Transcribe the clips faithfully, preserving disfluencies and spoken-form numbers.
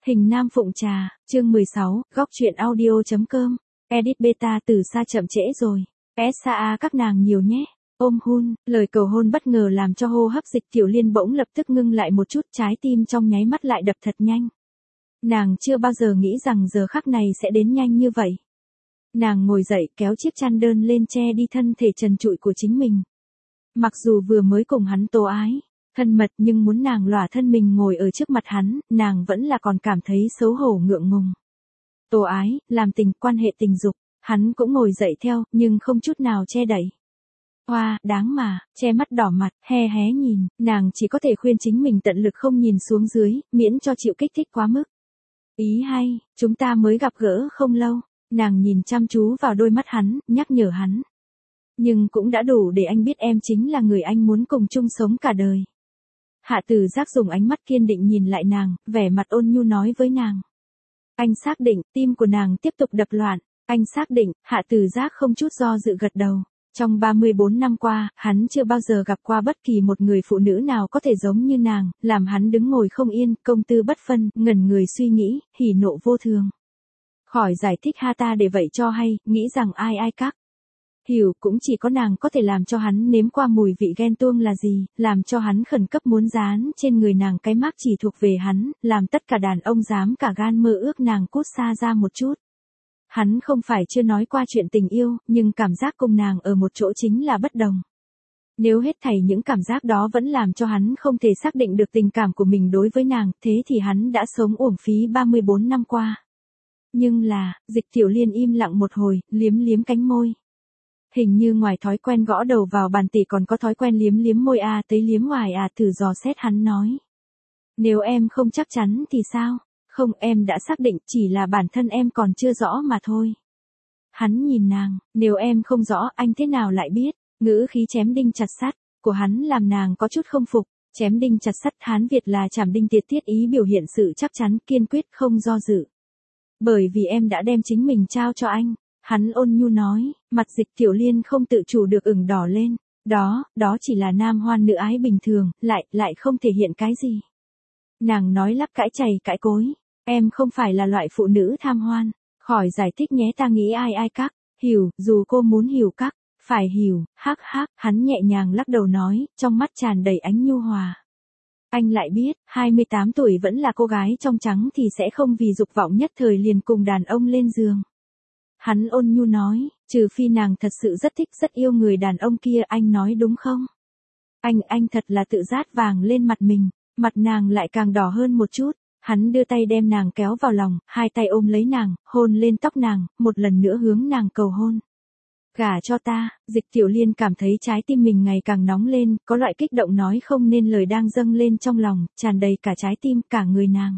Hình Nam Phụng Trà, chương mười sáu, góc truyện audio.com, edit beta từ xa chậm trễ rồi. ét a a các nàng nhiều nhé. Ôm hôn, lời cầu hôn bất ngờ làm cho hô hấp Dịch Tiểu Liên bỗng lập tức ngưng lại một chút, trái tim trong nháy mắt lại đập thật nhanh. Nàng chưa bao giờ nghĩ rằng giờ khắc này sẽ đến nhanh như vậy. Nàng ngồi dậy kéo chiếc chăn đơn lên che đi thân thể trần trụi của chính mình. Mặc dù vừa mới cùng hắn tố ái, thân mật nhưng muốn nàng lỏa thân mình ngồi ở trước mặt hắn, nàng vẫn là còn cảm thấy xấu hổ ngượng ngùng. Tố ái, làm tình, quan hệ tình dục, hắn cũng ngồi dậy theo, nhưng không chút nào che đậy. Hoa, đáng mà, che mắt đỏ mặt, he hé nhìn, nàng chỉ có thể khuyên chính mình tận lực không nhìn xuống dưới, miễn cho chịu kích thích quá mức. Ý hay, chúng ta mới gặp gỡ không lâu, nàng nhìn chăm chú vào đôi mắt hắn, nhắc nhở hắn. Nhưng cũng đã đủ để anh biết em chính là người anh muốn cùng chung sống cả đời. Hạ Tử Giác dùng ánh mắt kiên định nhìn lại nàng, vẻ mặt ôn nhu nói với nàng. Anh xác định, tim của nàng tiếp tục đập loạn, anh xác định, Hạ Tử Giác không chút do dự gật đầu. Trong ba mươi bốn năm qua, hắn chưa bao giờ gặp qua bất kỳ một người phụ nữ nào có thể giống như nàng, làm hắn đứng ngồi không yên, công tư bất phân, ngẩn người suy nghĩ, hỉ nộ vô thường. Khỏi giải thích ha ta để vậy cho hay, nghĩ rằng ai ai các. Hiểu cũng chỉ có nàng có thể làm cho hắn nếm qua mùi vị ghen tuông là gì, làm cho hắn khẩn cấp muốn dán trên người nàng cái mác chỉ thuộc về hắn, làm tất cả đàn ông dám cả gan mơ ước nàng cút xa ra một chút. Hắn không phải chưa nói qua chuyện tình yêu, nhưng cảm giác cùng nàng ở một chỗ chính là bất đồng. Nếu hết thảy những cảm giác đó vẫn làm cho hắn không thể xác định được tình cảm của mình đối với nàng, thế thì hắn đã sống uổng phí ba mươi bốn năm qua. Nhưng là, Dịch Tiểu Liên im lặng một hồi, liếm liếm cánh môi. Hình như ngoài thói quen gõ đầu vào bàn tỉ còn có thói quen liếm liếm môi à tới liếm ngoài à thử dò xét hắn nói. Nếu em không chắc chắn thì sao? Không, em đã xác định, chỉ là bản thân em còn chưa rõ mà thôi. Hắn nhìn nàng, nếu em không rõ anh thế nào lại biết, ngữ khí chém đinh chặt sắt của hắn làm nàng có chút không phục, chém đinh chặt sắt Hán Việt là chảm đinh tiệt tiết ý biểu hiện sự chắc chắn kiên quyết không do dự. Bởi vì em đã đem chính mình trao cho anh. Hắn ôn nhu nói, mặt Dịch Tiểu Liên không tự chủ được ửng đỏ lên, đó, đó chỉ là nam hoan nữ ái bình thường, lại, lại không thể hiện cái gì. Nàng nói lắp cãi chày cãi cối, em không phải là loại phụ nữ tham hoan, khỏi giải thích nhé ta nghĩ ai ai các, hiểu, dù cô muốn hiểu các, phải hiểu, hắc hắc, hắn nhẹ nhàng lắc đầu nói, trong mắt tràn đầy ánh nhu hòa. Anh lại biết, hai mươi tám tuổi vẫn là cô gái trong trắng thì sẽ không vì dục vọng nhất thời liền cùng đàn ông lên giường. Hắn ôn nhu nói, trừ phi nàng thật sự rất thích rất yêu người đàn ông kia, anh nói đúng không? Anh, anh thật là tự rát vàng lên mặt mình, mặt nàng lại càng đỏ hơn một chút, hắn đưa tay đem nàng kéo vào lòng, hai tay ôm lấy nàng, hôn lên tóc nàng, một lần nữa hướng nàng cầu hôn. Gả cho ta, Dịch Tiểu Liên cảm thấy trái tim mình ngày càng nóng lên, có loại kích động nói không nên lời đang dâng lên trong lòng, tràn đầy cả trái tim, cả người nàng.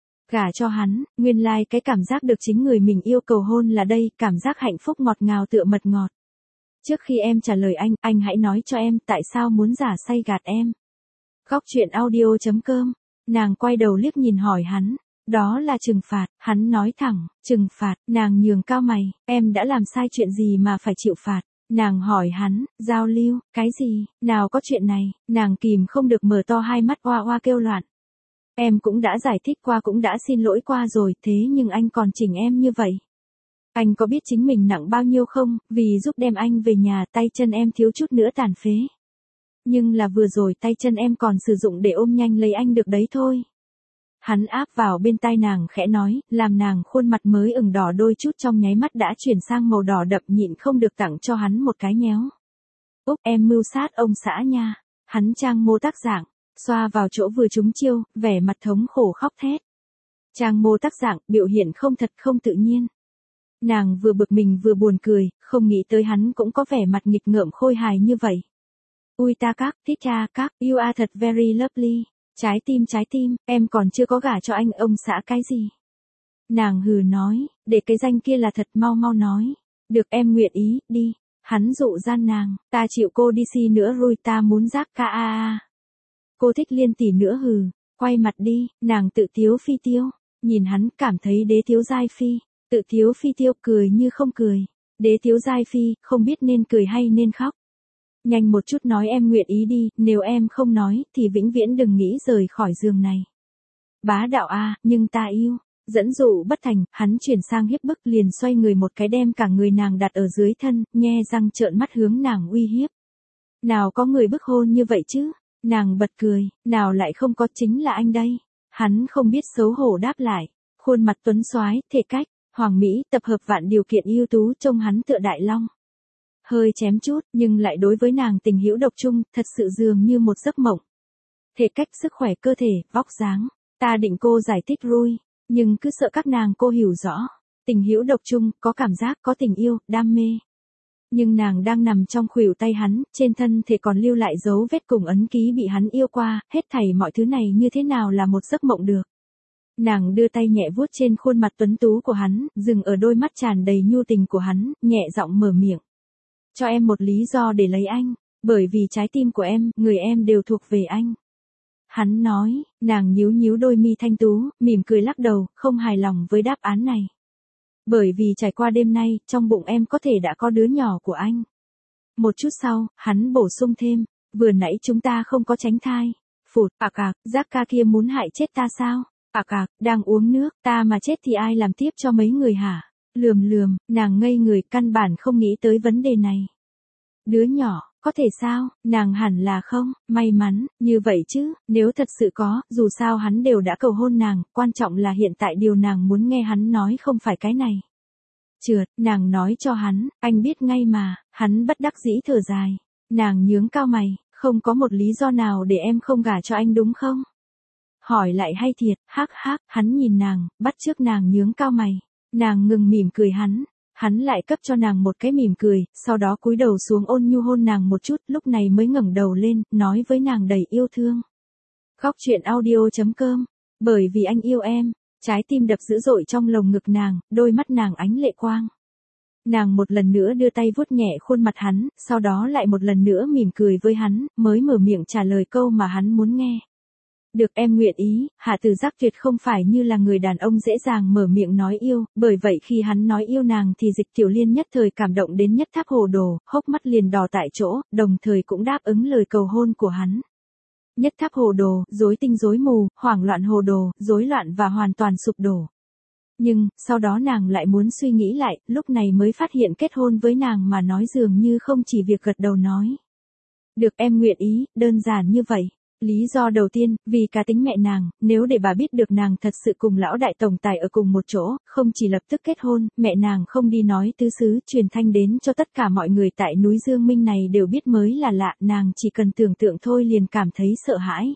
Gả cho hắn, nguyên lai like cái cảm giác được chính người mình yêu cầu hôn là đây, cảm giác hạnh phúc ngọt ngào tựa mật ngọt. Trước khi em trả lời anh, anh hãy nói cho em tại sao muốn giả say gạt em. Góc truyện audio.com, nàng quay đầu liếc nhìn hỏi hắn, đó là trừng phạt, hắn nói thẳng, trừng phạt, nàng nhường cao mày, em đã làm sai chuyện gì mà phải chịu phạt. Nàng hỏi hắn, giao lưu, cái gì, nào có chuyện này, nàng kìm không được mở to hai mắt oa oa kêu loạn. Em cũng đã giải thích qua cũng đã xin lỗi qua rồi, thế nhưng anh còn chỉnh em như vậy. Anh có biết chính mình nặng bao nhiêu không, vì giúp đem anh về nhà tay chân em thiếu chút nữa tàn phế. Nhưng là vừa rồi tay chân em còn sử dụng để ôm nhanh lấy anh được đấy thôi. Hắn áp vào bên tai nàng khẽ nói, làm nàng khuôn mặt mới ửng đỏ đôi chút trong nháy mắt đã chuyển sang màu đỏ đậm nhịn không được tặng cho hắn một cái nhéo. Úp em mưu sát ông xã nha, hắn trang mô tác dạng. Xoa vào chỗ vừa trúng chiêu, vẻ mặt thống khổ khóc thét. Trang mô tác dạng, biểu hiện không thật không tự nhiên. Nàng vừa bực mình vừa buồn cười, không nghĩ tới hắn cũng có vẻ mặt nghịch ngợm khôi hài như vậy. Ui ta các, thích cha các, you are thật very lovely. Trái tim trái tim, em còn chưa có gả cho anh ông xã cái gì. Nàng hừ nói, để cái danh kia là thật mau mau nói. Được em nguyện ý, đi. Hắn dụ gian nàng, ta chịu cô đi xi nữa rồi ta muốn giác ca a a. Cô thích Liên tỷ nữa hừ, quay mặt đi, nàng tự tiếu phi tiêu, nhìn hắn cảm thấy đế tiếu giai phi, tự tiếu phi tiêu cười như không cười, đế tiếu giai phi, không biết nên cười hay nên khóc. Nhanh một chút nói em nguyện ý đi, nếu em không nói, thì vĩnh viễn đừng nghĩ rời khỏi giường này. Bá đạo a, nhưng ta yêu. Dẫn dụ bất thành, hắn chuyển sang hiếp bức liền xoay người một cái đem cả người nàng đặt ở dưới thân, nhe răng trợn mắt hướng nàng uy hiếp. Nào có người bức hôn như vậy chứ? Nàng bật cười, nào lại không có, chính là anh đây. Hắn không biết xấu hổ đáp lại. Khuôn mặt tuấn soái, thể cách, hoàng mỹ, tập hợp vạn điều kiện ưu tú, trông hắn tựa đại long. Hơi chém chút, nhưng lại đối với nàng tình hữu độc trung, thật sự dường như một giấc mộng. Thể cách, sức khỏe cơ thể, vóc dáng, ta định cô giải thích rui, nhưng cứ sợ các nàng cô hiểu rõ. Tình hữu độc trung, có cảm giác, có tình yêu, đam mê. Nhưng nàng đang nằm trong khuỷu tay hắn, trên thân thể còn lưu lại dấu vết cùng ấn ký bị hắn yêu qua, hết thảy mọi thứ này như thế nào là một giấc mộng được. Nàng đưa tay nhẹ vuốt trên khuôn mặt tuấn tú của hắn, dừng ở đôi mắt tràn đầy nhu tình của hắn, nhẹ giọng mở miệng. Cho em một lý do để lấy anh, bởi vì trái tim của em, người em đều thuộc về anh. Hắn nói, nàng nhíu nhíu đôi mi thanh tú, mỉm cười lắc đầu, không hài lòng với đáp án này. Bởi vì trải qua đêm nay, trong bụng em có thể đã có đứa nhỏ của anh. Một chút sau, hắn bổ sung thêm, vừa nãy chúng ta không có tránh thai. Phụt, ạc ạc, giác ca kia muốn hại chết ta sao? Ạc ạc, đang uống nước, ta mà chết thì ai làm tiếp cho mấy người hả? Lườm lườm, nàng ngây người căn bản không nghĩ tới vấn đề này. Đứa nhỏ, có thể sao, nàng hẳn là không, may mắn, như vậy chứ, nếu thật sự có, dù sao hắn đều đã cầu hôn nàng, quan trọng là hiện tại điều nàng muốn nghe hắn nói không phải cái này. Trượt, nàng nói cho hắn, anh biết ngay mà, hắn bất đắc dĩ thở dài. Nàng nhướng cao mày, không có một lý do nào để em không gả cho anh đúng không? Hỏi lại hay thiệt, hắc hắc, hắn nhìn nàng, bắt chước nàng nhướng cao mày. Nàng ngừng mỉm cười hắn. Hắn lại cấp cho nàng một cái mỉm cười, sau đó cúi đầu xuống ôn nhu hôn nàng một chút, lúc này mới ngẩng đầu lên, nói với nàng đầy yêu thương. Góc truyện audio chấm com, bởi vì anh yêu em, trái tim đập dữ dội trong lồng ngực nàng, đôi mắt nàng ánh lệ quang. Nàng một lần nữa đưa tay vuốt nhẹ khuôn mặt hắn, sau đó lại một lần nữa mỉm cười với hắn, mới mở miệng trả lời câu mà hắn muốn nghe. Được em nguyện ý, Hạ Tử Giác tuyệt không phải như là người đàn ông dễ dàng mở miệng nói yêu, bởi vậy khi hắn nói yêu nàng thì Dịch Tiểu Liên nhất thời cảm động đến nhất tháp hồ đồ, hốc mắt liền đỏ tại chỗ, đồng thời cũng đáp ứng lời cầu hôn của hắn. Nhất tháp hồ đồ, rối tinh rối mù, hoảng loạn hồ đồ, rối loạn và hoàn toàn sụp đổ. Nhưng, sau đó nàng lại muốn suy nghĩ lại, lúc này mới phát hiện kết hôn với nàng mà nói dường như không chỉ việc gật đầu nói. Được em nguyện ý, đơn giản như vậy. Lý do đầu tiên, vì cá tính mẹ nàng, nếu để bà biết được nàng thật sự cùng lão đại tổng tài ở cùng một chỗ, không chỉ lập tức kết hôn, mẹ nàng không đi nói tứ xứ, truyền thanh đến cho tất cả mọi người tại núi Dương Minh này đều biết mới là lạ, nàng chỉ cần tưởng tượng thôi liền cảm thấy sợ hãi.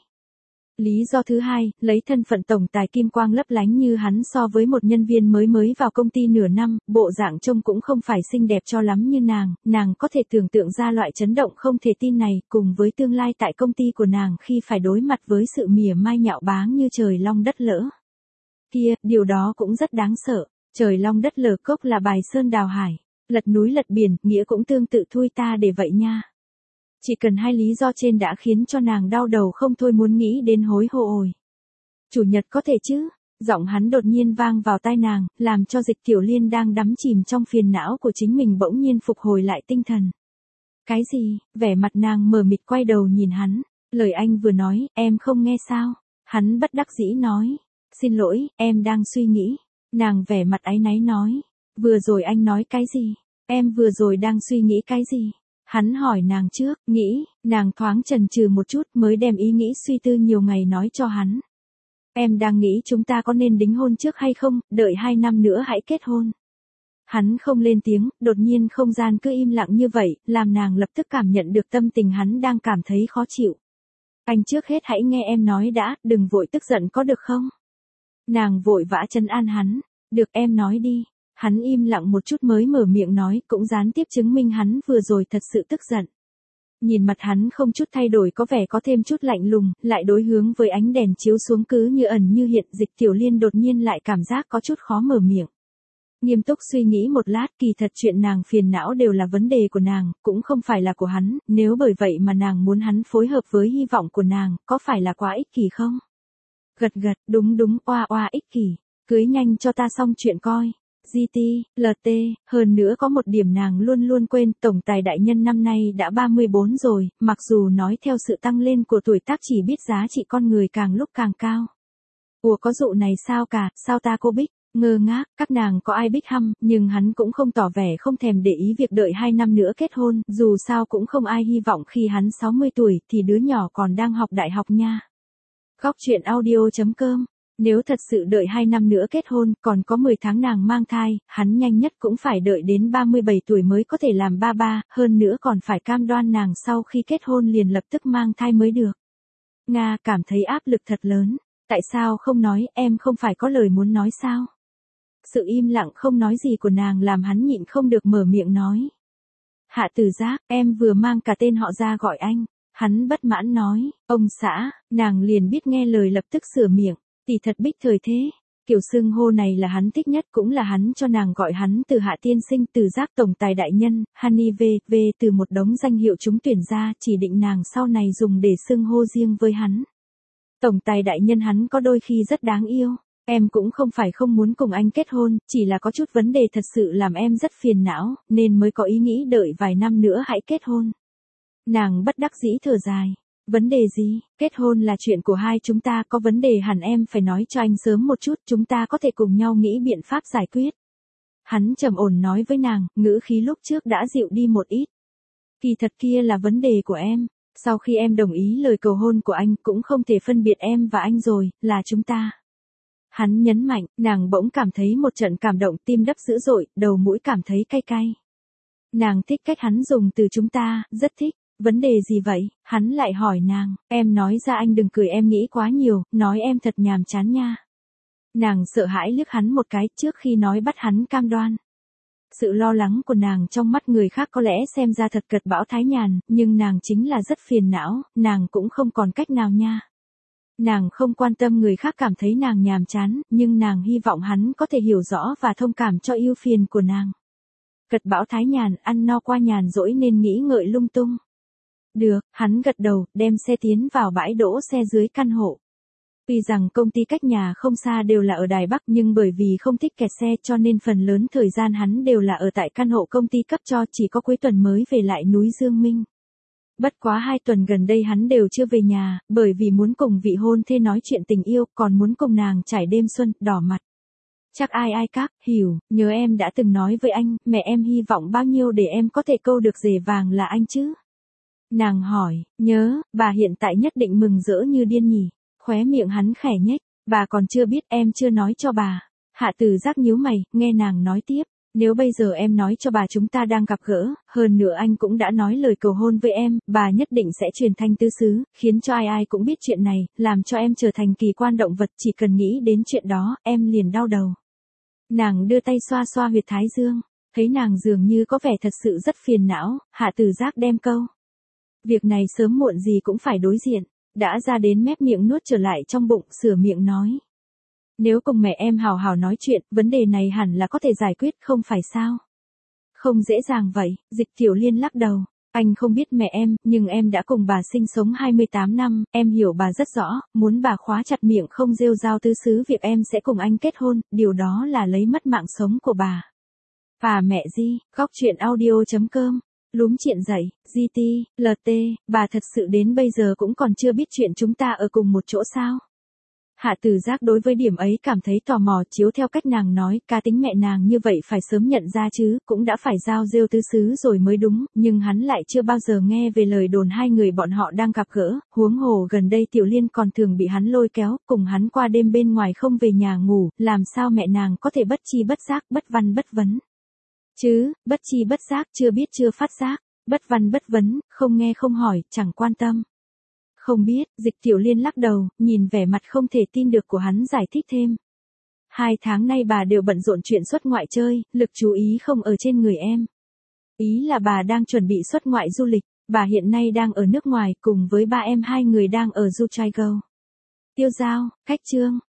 Lý do thứ hai, lấy thân phận tổng tài kim quang lấp lánh như hắn so với một nhân viên mới mới vào công ty nửa năm, bộ dạng trông cũng không phải xinh đẹp cho lắm như nàng, nàng có thể tưởng tượng ra loại chấn động không thể tin này, cùng với tương lai tại công ty của nàng khi phải đối mặt với sự mỉa mai nhạo báng như trời long đất lỡ. Kia, điều đó cũng rất đáng sợ, trời long đất lở cốc là bài sơn đào hải, lật núi lật biển, nghĩa cũng tương tự thui ta để vậy nha. Chỉ cần hai lý do trên đã khiến cho nàng đau đầu không thôi muốn nghĩ đến hối hô ồi. Chủ nhật có thể chứ? Giọng hắn đột nhiên vang vào tai nàng, làm cho Dịch Tiểu Liên đang đắm chìm trong phiền não của chính mình bỗng nhiên phục hồi lại tinh thần. Cái gì? Vẻ mặt nàng mờ mịt quay đầu nhìn hắn. Lời anh vừa nói, em không nghe sao? Hắn bất đắc dĩ nói. Xin lỗi, em đang suy nghĩ. Nàng vẻ mặt áy náy nói. Vừa rồi anh nói cái gì? Em vừa rồi đang suy nghĩ cái gì? Hắn hỏi nàng trước, nghĩ, nàng thoáng chần chừ một chút mới đem ý nghĩ suy tư nhiều ngày nói cho hắn. Em đang nghĩ chúng ta có nên đính hôn trước hay không, đợi hai năm nữa hãy kết hôn. Hắn không lên tiếng, đột nhiên không gian cứ im lặng như vậy, làm nàng lập tức cảm nhận được tâm tình hắn đang cảm thấy khó chịu. Anh trước hết hãy nghe em nói đã, đừng vội tức giận có được không? Nàng vội vã trấn an hắn, được em nói đi. Hắn im lặng một chút mới mở miệng nói, cũng gián tiếp chứng minh hắn vừa rồi thật sự tức giận. Nhìn mặt hắn không chút thay đổi có vẻ có thêm chút lạnh lùng, lại đối hướng với ánh đèn chiếu xuống cứ như ẩn như hiện, Dịch Tiểu Liên đột nhiên lại cảm giác có chút khó mở miệng. Nghiêm túc suy nghĩ một lát, kỳ thật chuyện nàng phiền não đều là vấn đề của nàng, cũng không phải là của hắn, nếu bởi vậy mà nàng muốn hắn phối hợp với hy vọng của nàng, có phải là quá ích kỷ không? Gật gật, đúng đúng, oa oa ích kỷ, cưới nhanh cho ta xong chuyện coi. giê tê, lờ tê, hơn nữa có một điểm nàng luôn luôn quên, tổng tài đại nhân năm nay đã ba mươi bốn rồi, mặc dù nói theo sự tăng lên của tuổi tác chỉ biết giá trị con người càng lúc càng cao. Ủa có dụ này sao cả, sao ta cô Bích, ngơ ngác, các nàng có ai biết hăm, nhưng hắn cũng không tỏ vẻ không thèm để ý việc đợi hai năm nữa kết hôn, dù sao cũng không ai hy vọng khi hắn sáu mươi tuổi thì đứa nhỏ còn đang học đại học nha. Góc truyện audio.com. Nếu thật sự đợi hai năm nữa kết hôn, còn có mười tháng nàng mang thai, hắn nhanh nhất cũng phải đợi đến ba mươi bảy tuổi mới có thể làm ba ba, hơn nữa còn phải cam đoan nàng sau khi kết hôn liền lập tức mang thai mới được. Nga cảm thấy áp lực thật lớn. Tại sao không nói, em không phải có lời muốn nói sao? Sự im lặng không nói gì của nàng làm hắn nhịn không được mở miệng nói. Hạ Tử Giác, em vừa mang cả tên họ ra gọi anh. Hắn bất mãn nói, ông xã, nàng liền biết nghe lời lập tức sửa miệng, tỷ thật Bích thời thế. Kiểu xưng hô này là hắn thích nhất, cũng là hắn cho nàng gọi hắn từ Hạ tiên sinh, Tử Giác tổng tài đại nhân, Honey V, V từ một đống danh hiệu chúng tuyển ra, chỉ định nàng sau này dùng để xưng hô riêng với hắn. Tổng tài đại nhân hắn có đôi khi rất đáng yêu. Em cũng không phải không muốn cùng anh kết hôn, chỉ là có chút vấn đề thật sự làm em rất phiền não, nên mới có ý nghĩ đợi vài năm nữa hãy kết hôn. Nàng bất đắc dĩ thở dài. Vấn đề gì? Kết hôn là chuyện của hai chúng ta, có vấn đề hẳn em phải nói cho anh sớm một chút, chúng ta có thể cùng nhau nghĩ biện pháp giải quyết. Hắn trầm ổn nói với nàng, ngữ khí lúc trước đã dịu đi một ít. Kỳ thật kia là vấn đề của em. Sau khi em đồng ý lời cầu hôn của anh cũng không thể phân biệt em và anh rồi, là chúng ta. Hắn nhấn mạnh, nàng bỗng cảm thấy một trận cảm động, tim đập dữ dội, đầu mũi cảm thấy cay cay. Nàng thích cách hắn dùng từ chúng ta, rất thích. Vấn đề gì vậy? Hắn lại hỏi nàng, em nói ra anh đừng cười, em nghĩ quá nhiều, nói em thật nhàm chán nha. Nàng sợ hãi liếc hắn một cái trước khi nói bắt hắn cam đoan. Sự lo lắng của nàng trong mắt người khác có lẽ xem ra thật cật bão thái nhàn, nhưng nàng chính là rất phiền não, nàng cũng không còn cách nào nha. Nàng không quan tâm người khác cảm thấy nàng nhàm chán, nhưng nàng hy vọng hắn có thể hiểu rõ và thông cảm cho ưu phiền của nàng. Cật bão thái nhàn, ăn no qua nhàn rỗi nên nghĩ ngợi lung tung. Được, hắn gật đầu, đem xe tiến vào bãi đỗ xe dưới căn hộ. Tuy rằng công ty cách nhà không xa đều là ở Đài Bắc, nhưng bởi vì không thích kẹt xe cho nên phần lớn thời gian hắn đều là ở tại căn hộ công ty cấp cho, chỉ có cuối tuần mới về lại núi Dương Minh. Bất quá hai tuần gần đây hắn đều chưa về nhà, bởi vì muốn cùng vị hôn thê nói chuyện tình yêu, còn muốn cùng nàng trải đêm xuân, đỏ mặt. Chắc ai ai các, hiểu, nhớ em đã từng nói với anh, mẹ em hy vọng bao nhiêu để em có thể câu được rể vàng là anh chứ? Nàng hỏi, nhớ, bà hiện tại nhất định mừng rỡ như điên nhỉ? Khóe miệng hắn khẽ nhếch, bà còn chưa biết, em chưa nói cho bà. Hạ Tử Giác nhíu mày, nghe nàng nói tiếp, nếu bây giờ em nói cho bà chúng ta đang gặp gỡ, hơn nữa anh cũng đã nói lời cầu hôn với em, bà nhất định sẽ truyền thanh tứ xứ, khiến cho ai ai cũng biết chuyện này, làm cho em trở thành kỳ quan động vật, chỉ cần nghĩ đến chuyện đó, em liền đau đầu. Nàng đưa tay xoa xoa huyệt thái dương, thấy nàng dường như có vẻ thật sự rất phiền não, Hạ Tử Giác đem câu. Việc này sớm muộn gì cũng phải đối diện, đã ra đến mép miệng nuốt trở lại trong bụng, sửa miệng nói. Nếu cùng mẹ em hào hào nói chuyện, vấn đề này hẳn là có thể giải quyết, không phải sao? Không dễ dàng vậy, Dịch Tiểu Liên lắc đầu. Anh không biết mẹ em, nhưng em đã cùng bà sinh sống hai mươi tám năm, em hiểu bà rất rõ, muốn bà khóa chặt miệng không rêu rao tứ xứ việc em sẽ cùng anh kết hôn, điều đó là lấy mất mạng sống của bà. Và mẹ Di, góc truyện audio.com. Lúm chuyện dậy, giê tê, lờ tê, bà thật sự đến bây giờ cũng còn chưa biết chuyện chúng ta ở cùng một chỗ sao? Hạ Tử Giác đối với điểm ấy cảm thấy tò mò, chiếu theo cách nàng nói, cá tính mẹ nàng như vậy phải sớm nhận ra chứ, cũng đã phải giao rêu tứ xứ rồi mới đúng, nhưng hắn lại chưa bao giờ nghe về lời đồn hai người bọn họ đang gặp gỡ, huống hồ gần đây Tiểu Liên còn thường bị hắn lôi kéo, cùng hắn qua đêm bên ngoài không về nhà ngủ, làm sao mẹ nàng có thể bất chi bất giác, bất văn bất vấn. Chứ, bất chi bất giác, chưa biết chưa phát giác, bất văn bất vấn, không nghe không hỏi, chẳng quan tâm. Không biết, Dịch Tiểu Liên lắc đầu, nhìn vẻ mặt không thể tin được của hắn giải thích thêm. Hai tháng nay bà đều bận rộn chuyện xuất ngoại chơi, lực chú ý không ở trên người em. Ý là bà đang chuẩn bị xuất ngoại du lịch, bà hiện nay đang ở nước ngoài cùng với ba em hai người đang ở Du Trai Go. Tiêu Giao, Khách Trương,